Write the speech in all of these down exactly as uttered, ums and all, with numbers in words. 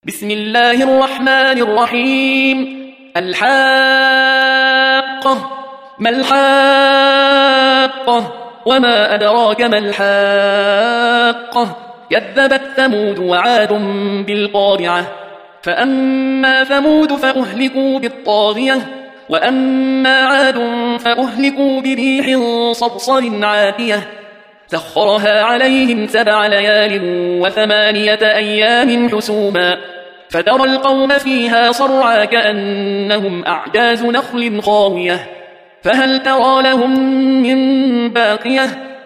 بسم الله الرحمن الرحيم. الحاقة. ما الحاقة؟ وما أدراك ما الحاقة؟ كذبت ثمود وعاد بالقارعة. فأما ثمود فأهلكوا بالطاغية، وأما عاد فأهلكوا بريح صرصر عاتية سخرها عليهم سبع ليال وثمانية أيام حسوما، فترى القوم فيها صرعى كأنهم أعجاز نخل خاوية، فهل ترى لهم من باقية؟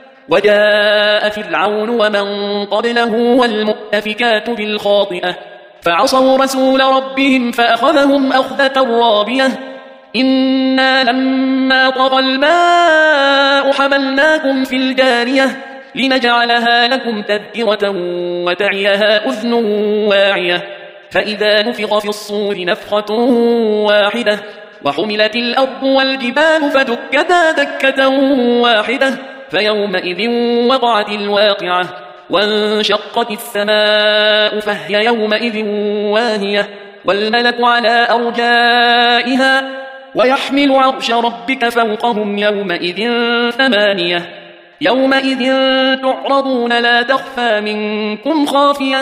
وجاء فرعون ومن قبله والمؤتفكات بالخاطئة فعصوا رسول ربهم فأخذهم أخذة رابية. إنا لما طغى الماء حملناكم في الجارية لنجعلها لكم تذكرة وتعيها أذن واعية، فإذا نفخ في الصور نفخة واحدة وحملت الأرض والجبال فدكتا دكة واحدة فيومئذ وقعت الواقعة، وانشقت السماء فهي يومئذ واهية، والملك على أرجائها ويحمل عرش ربك فوقهم يومئذ ثمانية. يومئذ تعرضون لا تخفى منكم خافية،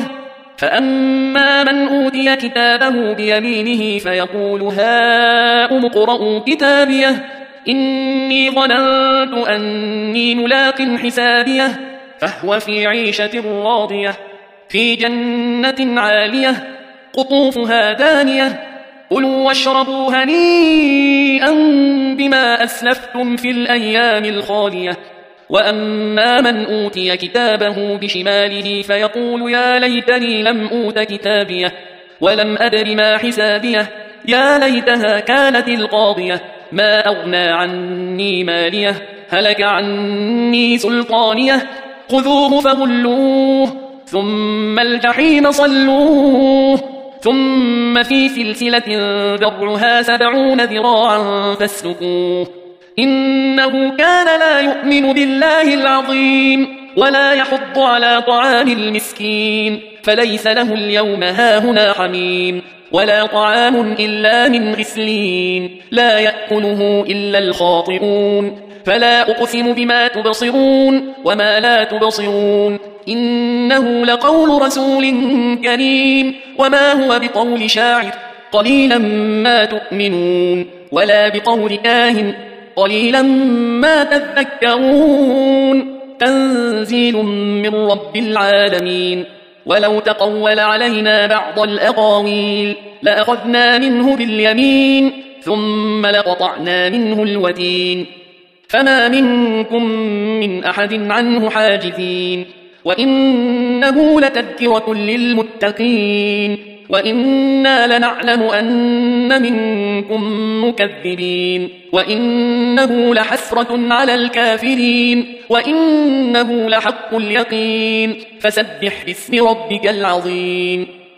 فأما من أوتي كتابه بيمينه فيقول هاؤم اقرءوا كتابيه إني ظننت أني ملاق حسابيه، فهو في عيشة راضية في جنة عالية قطوفها دانية كلوا واشربوا هنيئا بما أسلفتم في الأيام الخالية. وأما من أوتي كتابه بشماله فيقول يا ليتني لم أوت كتابيه ولم أدر ما حسابيه، يا ليتها كانت القاضية ما أغنى عني ماليه هلك عني سلطانيه، خذوه فغلوه ثم الجحيم صلوه ثم في سلسلة ذرعها سبعون ذراعا فاسلكوه، إنه كان لا يؤمن بالله العظيم ولا يحض على طعام المسكين، فليس له اليوم هاهنا حميم ولا طعام إلا من غسلين لا يأكله إلا الخاطئون. فلا أقسم بما تبصرون وما لا تبصرون إنه لقول رسول كريم وما هو بقول شاعر قليلا ما تؤمنون ولا بقول كاهن قليلا ما تذكرون. تنزيل من رب العالمين. ولو تقول علينا بعض الأقاويل لأخذنا منه باليمين ثم لقطعنا منه الوتين، فما منكم من أحد عنه حاجزين، وإنه لتذكرة للمتقين وإنا لنعلم أن منكم مكذبين، وإنه لحسرة على الكافرين وإنه لحق اليقين، فسبح باسم ربك العظيم.